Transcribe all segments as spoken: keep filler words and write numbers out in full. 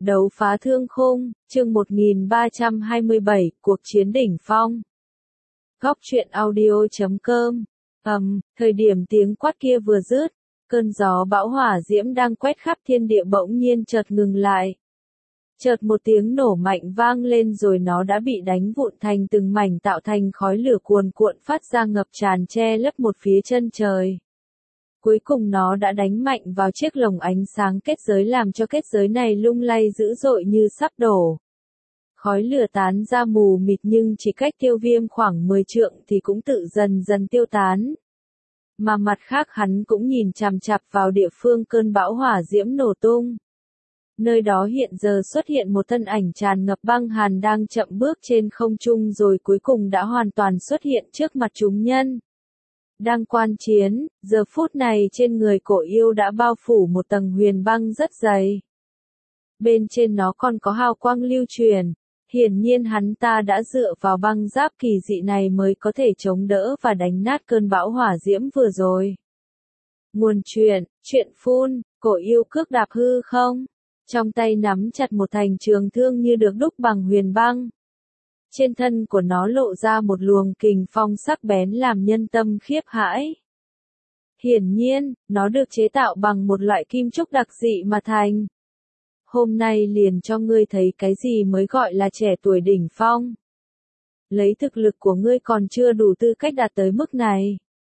Đấu phá thương khung, chương một nghìn ba trăm hai mươi bảy, cuộc chiến đỉnh phong. Góc truyện audio chấm com. Ầm, thời điểm tiếng quát kia vừa dứt, cơn gió bão hỏa diễm đang quét khắp thiên địa bỗng nhiên chợt ngừng lại. Chợt một tiếng nổ mạnh vang lên rồi nó đã bị đánh vụn thành từng mảnh tạo thành khói lửa cuồn cuộn phát ra ngập tràn che lấp một phía chân trời. Cuối cùng nó đã đánh mạnh vào chiếc lồng ánh sáng kết giới làm cho kết giới này lung lay dữ dội như sắp đổ. Khói lửa tán ra mù mịt nhưng chỉ cách Tiêu Viêm khoảng mười trượng thì cũng tự dần dần tiêu tán. Mà mặt khác hắn cũng nhìn chằm chằm vào địa phương cơn bão hỏa diễm nổ tung. Nơi đó hiện giờ xuất hiện một thân ảnh tràn ngập băng hàn đang chậm bước trên không trung rồi cuối cùng đã hoàn toàn xuất hiện trước mặt chúng nhân. Đang quan chiến, giờ phút này trên người cổ yêu đã bao phủ một tầng huyền băng rất dày. Bên trên nó còn có hào quang lưu truyền, hiển nhiên hắn ta đã dựa vào băng giáp kỳ dị này mới có thể chống đỡ và đánh nát cơn bão hỏa diễm vừa rồi. Nguồn chuyện, chuyện phun, cổ yêu cước đạp hư không, trong tay nắm chặt một thành trường thương như được đúc bằng huyền băng. Trên thân của nó lộ ra một luồng kình phong sắc bén làm nhân tâm khiếp hãi. Hiển nhiên, nó được chế tạo bằng một loại kim trúc đặc dị mà thành. Hôm nay liền cho ngươi thấy cái gì mới gọi là trẻ tuổi đỉnh phong. Lấy thực lực của ngươi còn chưa đủ tư cách đạt tới mức này.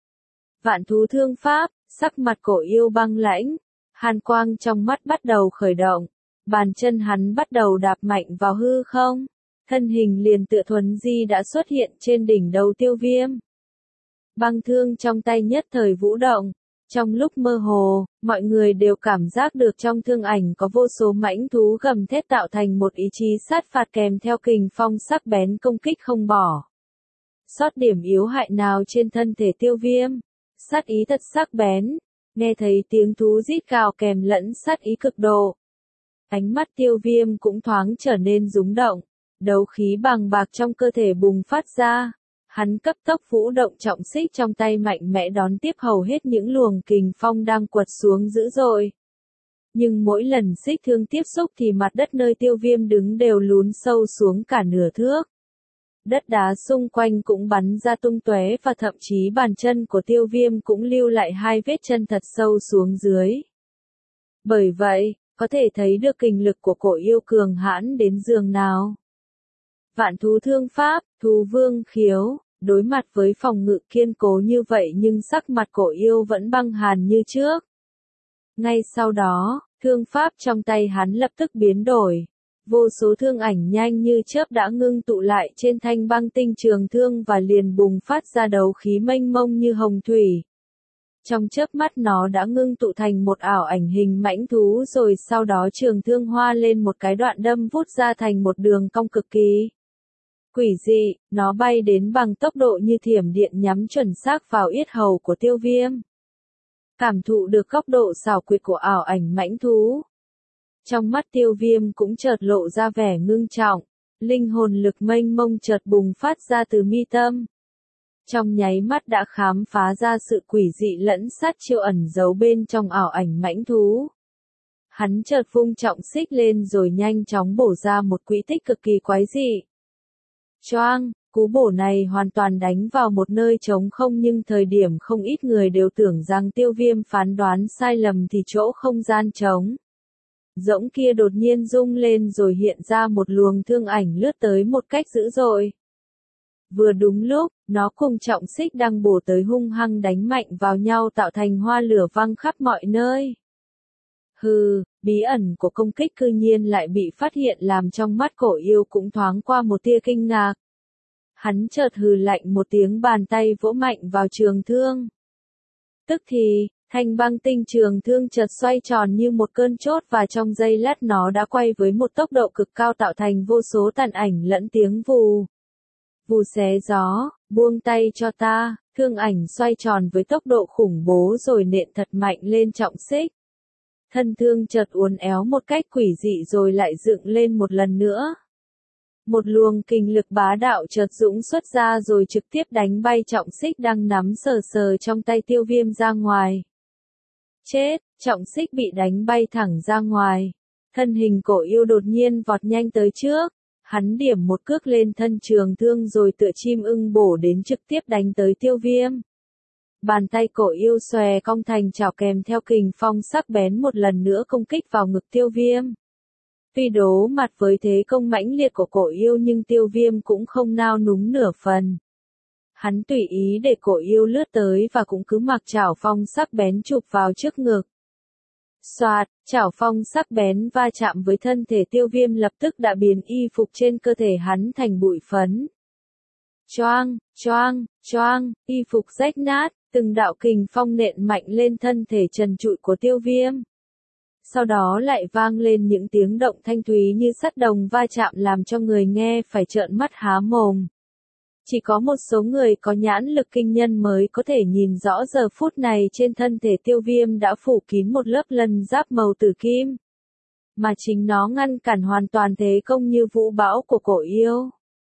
Vạn thú thương pháp, sắc mặt cổ yêu băng lãnh, hàn quang trong mắt bắt đầu khởi động, bàn chân hắn bắt đầu đạp mạnh vào hư không. Thân hình liền tựa thuấn di đã xuất hiện trên đỉnh đầu Tiêu Viêm. Băng thương trong tay nhất thời vũ động. Trong lúc mơ hồ, mọi người đều cảm giác được trong thương ảnh có vô số mãnh thú gầm thét tạo thành một ý chí sát phạt kèm theo kình phong sắc bén công kích không bỏ. Sót điểm yếu hại nào trên thân thể Tiêu Viêm. Sát ý thật sắc bén. Nghe thấy tiếng thú rít gào kèm lẫn sát ý cực độ. Ánh mắt Tiêu Viêm cũng thoáng trở nên rúng động. Đấu khí bằng bạc trong cơ thể bùng phát ra, hắn cấp tốc vũ động trọng xích trong tay mạnh mẽ đón tiếp hầu hết những luồng kình phong đang quật xuống dữ dội. Nhưng mỗi lần xích thương tiếp xúc thì mặt đất nơi Tiêu Viêm đứng đều lún sâu xuống cả nửa thước. Đất đá xung quanh cũng bắn ra tung tóe và thậm chí bàn chân của Tiêu Viêm cũng lưu lại hai vết chân thật sâu xuống dưới. Bởi vậy, có thể thấy được kình lực của cổ yêu cường hãn đến giường nào. Vạn thú thương pháp, thú vương khiếu, đối mặt với phòng ngự kiên cố như vậy nhưng sắc mặt cổ yêu vẫn băng hàn như trước. Ngay sau đó, thương pháp trong tay hắn lập tức biến đổi. Vô số thương ảnh nhanh như chớp đã ngưng tụ lại trên thanh băng tinh trường thương và liền bùng phát ra đấu khí mênh mông như hồng thủy. Trong chớp mắt nó đã ngưng tụ thành một ảo ảnh hình mãnh thú rồi sau đó trường thương hoa lên một cái đoạn đâm vút ra thành một đường cong cực kỳ quỷ dị, nó bay đến bằng tốc độ như thiểm điện nhắm chuẩn xác vào yết hầu của Tiêu Viêm. Cảm thụ được góc độ xảo quyệt của ảo ảnh mãnh thú. Trong mắt Tiêu Viêm cũng chợt lộ ra vẻ ngưng trọng, linh hồn lực mênh mông chợt bùng phát ra từ mi tâm. Trong nháy mắt đã khám phá ra sự quỷ dị lẫn sát chiêu ẩn giấu bên trong ảo ảnh mãnh thú. Hắn chợt vung trọng xích lên rồi nhanh chóng bổ ra một quỹ tích cực kỳ quái dị. Choang, cú bổ này hoàn toàn đánh vào một nơi trống không nhưng thời điểm không ít người đều tưởng rằng Tiêu Viêm phán đoán sai lầm thì chỗ không gian trống. Rỗng kia đột nhiên rung lên rồi hiện ra một luồng thương ảnh lướt tới một cách dữ dội. Vừa đúng lúc, nó cùng trọng xích đang bổ tới hung hăng đánh mạnh vào nhau tạo thành hoa lửa văng khắp mọi nơi. Hừ, bí ẩn của công kích cư nhiên lại bị phát hiện làm trong mắt cổ yêu cũng thoáng qua một tia kinh ngạc. Hắn chợt hừ lạnh một tiếng bàn tay vỗ mạnh vào trường thương. Tức thì, thanh băng tinh trường thương chợt xoay tròn như một cơn chốt và trong giây lát nó đã quay với một tốc độ cực cao tạo thành vô số tàn ảnh lẫn tiếng vù. Vù xé gió, buông tay cho ta, thương ảnh xoay tròn với tốc độ khủng bố rồi nện thật mạnh lên trọng xích. Thân thương chợt uốn éo một cách quỷ dị rồi lại dựng lên một lần nữa. Một luồng kình lực bá đạo chợt dũng xuất ra rồi trực tiếp đánh bay trọng xích đang nắm sờ sờ trong tay Tiêu Viêm ra ngoài. Chết, trọng xích bị đánh bay thẳng ra ngoài. Thân hình cổ yêu đột nhiên vọt nhanh tới trước, hắn điểm một cước lên thân trường thương rồi tựa chim ưng bổ đến trực tiếp đánh tới Tiêu Viêm. Bàn tay cổ yêu xòe cong thành chảo kèm theo kình phong sắc bén một lần nữa công kích vào ngực Tiêu Viêm. Tuy đố mặt với thế công mãnh liệt của cổ yêu nhưng Tiêu Viêm cũng không nao núng nửa phần. Hắn tùy ý để cổ yêu lướt tới và cũng cứ mặc chảo phong sắc bén chụp vào trước ngực. Xoạt, chảo phong sắc bén va chạm với thân thể Tiêu Viêm lập tức đã biến y phục trên cơ thể hắn thành bụi phấn. Choang, choang, choang, y phục rách nát, từng đạo kình phong nện mạnh lên thân thể trần trụi của Tiêu Viêm. Sau đó lại vang lên những tiếng động thanh thúy như sắt đồng va chạm làm cho người nghe phải trợn mắt há mồm. Chỉ có một số người có nhãn lực kinh nhân mới có thể nhìn rõ giờ phút này trên thân thể Tiêu Viêm đã phủ kín một lớp lân giáp màu tử kim. Mà chính nó ngăn cản hoàn toàn thế công như vũ bão của cổ yêu.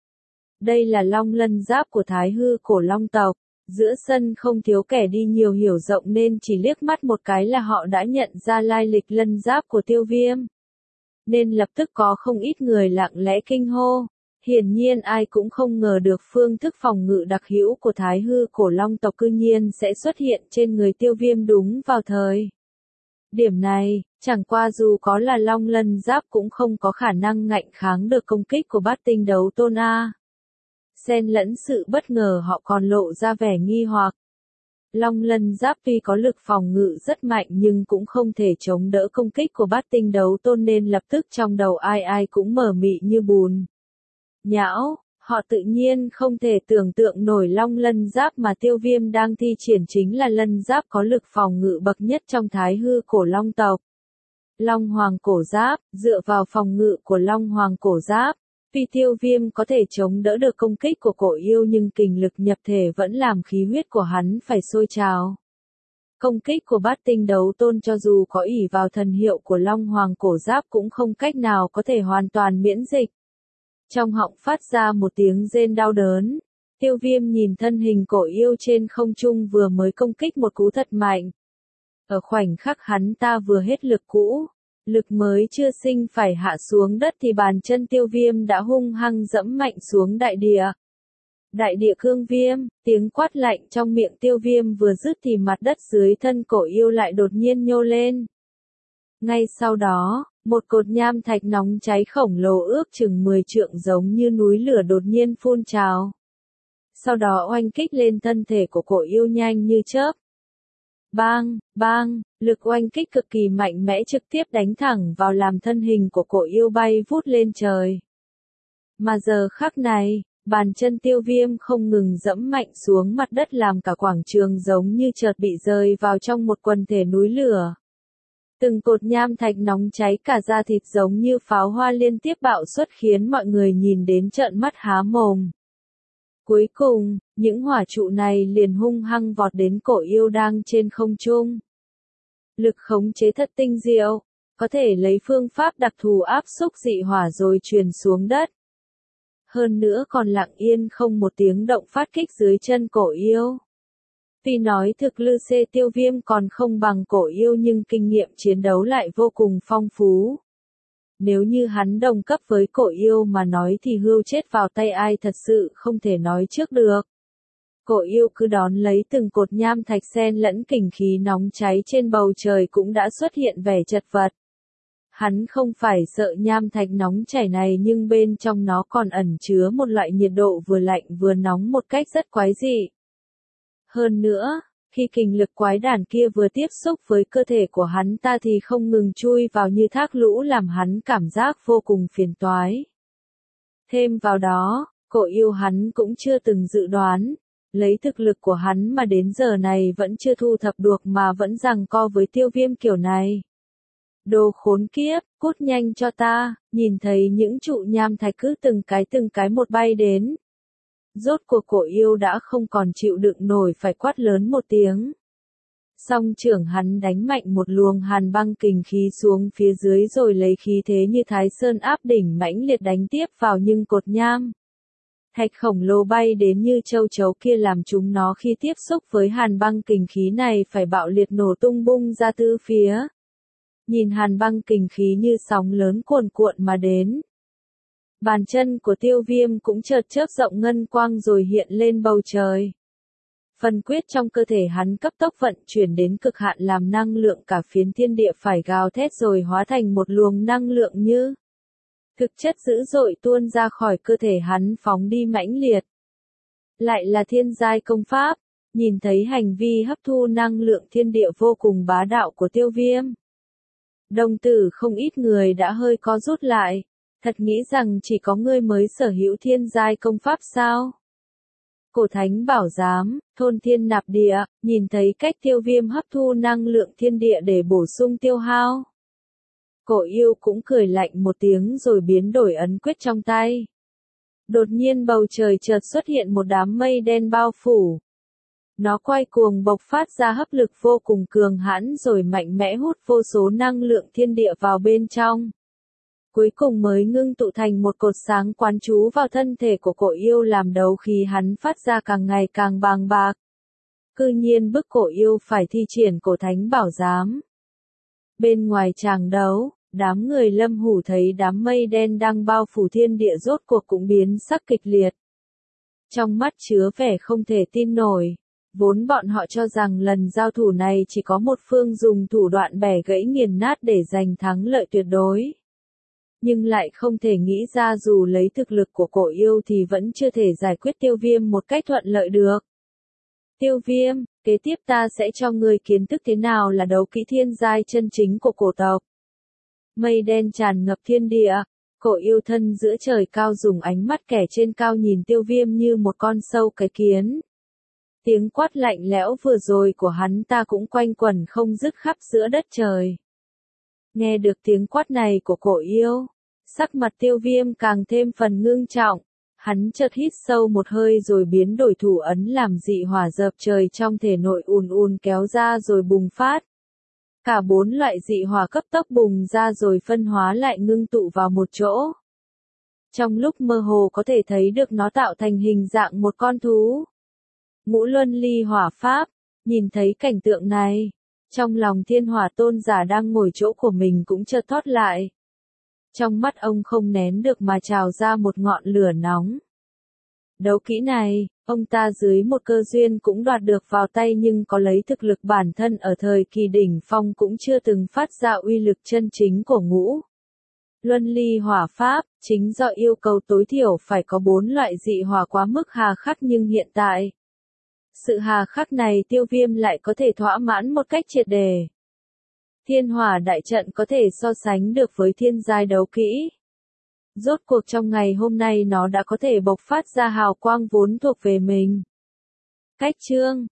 Đây là long lân giáp của Thái Hư cổ long tộc. Giữa sân không thiếu kẻ đi nhiều hiểu rộng nên chỉ liếc mắt một cái là họ đã nhận ra lai lịch lân giáp của Tiêu Viêm. Nên lập tức có không ít người lặng lẽ kinh hô. Hiển nhiên ai cũng không ngờ được phương thức phòng ngự đặc hữu của Thái Hư cổ long tộc cư nhiên sẽ xuất hiện trên người Tiêu Viêm đúng vào thời. Điểm này, chẳng qua dù có là long lân giáp cũng không có khả năng ngạnh kháng được công kích của bát tinh đấu tôn A. Xen lẫn sự bất ngờ họ còn lộ ra vẻ nghi hoặc. Long lân giáp tuy có lực phòng ngự rất mạnh nhưng cũng không thể chống đỡ công kích của bát tinh đấu tôn nên lập tức trong đầu ai ai cũng mờ mị như bùn. Nhão, họ tự nhiên không thể tưởng tượng nổi long lân giáp mà Tiêu Viêm đang thi triển chính là lân giáp có lực phòng ngự bậc nhất trong Thái Hư cổ long tộc. Long hoàng cổ giáp, dựa vào phòng ngự của long hoàng cổ giáp. Tuy Tiêu Viêm có thể chống đỡ được công kích của cổ yêu nhưng kình lực nhập thể vẫn làm khí huyết của hắn phải sôi trào. Công kích của bát tinh đấu tôn cho dù có ỷ vào thần hiệu của Long Hoàng cổ giáp cũng không cách nào có thể hoàn toàn miễn dịch. Trong họng phát ra một tiếng rên đau đớn. Tiêu Viêm nhìn thân hình cổ yêu trên không trung vừa mới công kích một cú thật mạnh. Ở khoảnh khắc hắn ta vừa hết lực cũ. Lực mới chưa sinh phải hạ xuống đất thì bàn chân Tiêu Viêm đã hung hăng dẫm mạnh xuống đại địa. Đại địa cương viêm, tiếng quát lạnh trong miệng Tiêu Viêm vừa dứt thì mặt đất dưới thân cổ yêu lại đột nhiên nhô lên. Ngay sau đó, một cột nham thạch nóng cháy khổng lồ ước chừng mười trượng giống như núi lửa đột nhiên phun trào. Sau đó oanh kích lên thân thể của cổ yêu nhanh như chớp. Bang, bang, lực oanh kích cực kỳ mạnh mẽ trực tiếp đánh thẳng vào làm thân hình của cổ yêu bay vút lên trời. Mà giờ khắc này, bàn chân Tiêu Viêm không ngừng dẫm mạnh xuống mặt đất làm cả quảng trường giống như chợt bị rơi vào trong một quần thể núi lửa. Từng cột nham thạch nóng cháy cả da thịt giống như pháo hoa liên tiếp bạo xuất khiến mọi người nhìn đến trợn mắt há mồm. Cuối cùng, những hỏa trụ này liền hung hăng vọt đến cổ yêu đang trên không trung. Lực khống chế thật tinh diệu, có thể lấy phương pháp đặc thù áp xúc dị hỏa rồi truyền xuống đất. Hơn nữa còn lặng yên không một tiếng động phát kích dưới chân cổ yêu. Tuy nói thực lực C Tiêu Viêm còn không bằng cổ yêu nhưng kinh nghiệm chiến đấu lại vô cùng phong phú. Nếu như hắn đồng cấp với cổ yêu mà nói thì hươu chết vào tay ai thật sự không thể nói trước được. Cổ yêu cứ đón lấy từng cột nham thạch xen lẫn kình khí nóng cháy trên bầu trời cũng đã xuất hiện vẻ chật vật. Hắn không phải sợ nham thạch nóng chảy này nhưng bên trong nó còn ẩn chứa một loại nhiệt độ vừa lạnh vừa nóng một cách rất quái dị. Hơn nữa, khi kình lực quái đản kia vừa tiếp xúc với cơ thể của hắn ta thì không ngừng chui vào như thác lũ làm hắn cảm giác vô cùng phiền toái. Thêm vào đó, cổ yêu hắn cũng chưa từng dự đoán, lấy thực lực của hắn mà đến giờ này vẫn chưa thu thập được mà vẫn giằng co với Tiêu Viêm kiểu này. Đồ khốn kiếp, cút nhanh cho ta, nhìn thấy những trụ nham thạch cứ từng cái từng cái một bay đến. Rốt cuộc cổ yêu đã không còn chịu đựng nổi phải quát lớn một tiếng. Song trưởng hắn đánh mạnh một luồng hàn băng kình khí xuống phía dưới rồi lấy khí thế như Thái Sơn áp đỉnh mãnh liệt đánh tiếp vào nhưng cột nham thạch khổng lồ bay đến như châu chấu kia làm chúng nó khi tiếp xúc với hàn băng kình khí này phải bạo liệt nổ tung bung ra tứ phía. nhìn hàn băng kình khí như sóng lớn cuồn cuộn mà đến. Bàn chân của Tiêu Viêm cũng chợt chớp rộng ngân quang rồi hiện lên bầu trời. Phần quyết trong cơ thể hắn cấp tốc vận chuyển đến cực hạn làm năng lượng cả phiến thiên địa phải gào thét rồi hóa thành một luồng năng lượng như thực chất dữ dội tuôn ra khỏi cơ thể hắn phóng đi mãnh liệt. Lại là thiên giai công pháp, nhìn thấy hành vi hấp thu năng lượng thiên địa vô cùng bá đạo của Tiêu Viêm. Đồng tử không ít người đã hơi co rút lại, thật nghĩ rằng chỉ có ngươi mới sở hữu thiên giai công pháp sao? Cổ Thánh Bảo Giám, thôn thiên nạp địa, nhìn thấy cách Tiêu Viêm hấp thu năng lượng thiên địa để bổ sung tiêu hao. Cổ yêu cũng cười lạnh một tiếng rồi biến đổi ấn quyết trong tay. Đột nhiên bầu trời chợt xuất hiện một đám mây đen bao phủ. Nó quay cuồng bộc phát ra hấp lực vô cùng cường hãn rồi mạnh mẽ hút vô số năng lượng thiên địa vào bên trong. Cuối cùng mới ngưng tụ thành một cột sáng quán trú vào thân thể của cổ yêu làm đấu khí hắn phát ra càng ngày càng bàng bạc. Cư nhiên bức cổ yêu phải thi triển Cổ Thánh Bảo Giám. Bên ngoài tràng đấu, đám người Lâm Hủ thấy đám mây đen đang bao phủ thiên địa rốt cuộc cũng biến sắc kịch liệt. Trong mắt chứa vẻ không thể tin nổi, vốn bọn họ cho rằng lần giao thủ này chỉ có một phương dùng thủ đoạn bẻ gãy nghiền nát để giành thắng lợi tuyệt đối. Nhưng lại không thể nghĩ ra dù lấy thực lực của cổ yêu thì vẫn chưa thể giải quyết Tiêu Viêm một cách thuận lợi được. Tiêu Viêm, kế tiếp ta sẽ cho ngươi kiến thức thế nào là đấu kỹ thiên giai chân chính của cổ tộc. Mây đen tràn ngập thiên địa, cổ yêu thân giữa trời cao dùng ánh mắt kẻ trên cao nhìn Tiêu Viêm như một con sâu cái kiến. Tiếng quát lạnh lẽo vừa rồi của hắn ta cũng quanh quẩn không dứt khắp giữa đất trời. Nghe được tiếng quát này của cổ yêu, sắc mặt Tiêu Viêm càng thêm phần ngưng trọng. Hắn chợt hít sâu một hơi rồi biến đổi thủ ấn làm dị hỏa dập trời trong thể nội ùn ùn kéo ra rồi bùng phát. Cả bốn loại dị hỏa cấp tốc bùng ra rồi phân hóa lại ngưng tụ vào một chỗ. Trong lúc mơ hồ có thể thấy được nó tạo thành hình dạng một con thú. Ngũ Luân Ly Hỏa Pháp, nhìn thấy cảnh tượng này, trong lòng Thiên Hỏa Tôn giả đang ngồi chỗ của mình cũng chợt thoát lại. Trong mắt ông không nén được mà trào ra một ngọn lửa nóng. Đấu kỹ này, ông ta dưới một cơ duyên cũng đoạt được vào tay nhưng có lấy thực lực bản thân ở thời kỳ đỉnh phong cũng chưa từng phát ra uy lực chân chính của Ngũ Luân Ly Hỏa Pháp, chính do yêu cầu tối thiểu phải có bốn loại dị hỏa quá mức hà khắc nhưng hiện tại. Sự hà khắc này Tiêu Viêm lại có thể thỏa mãn một cách triệt đề. Thiên hỏa đại trận có thể so sánh được với thiên giai đấu kỹ. Rốt cuộc trong ngày hôm nay nó đã có thể bộc phát ra hào quang vốn thuộc về mình. Cách chương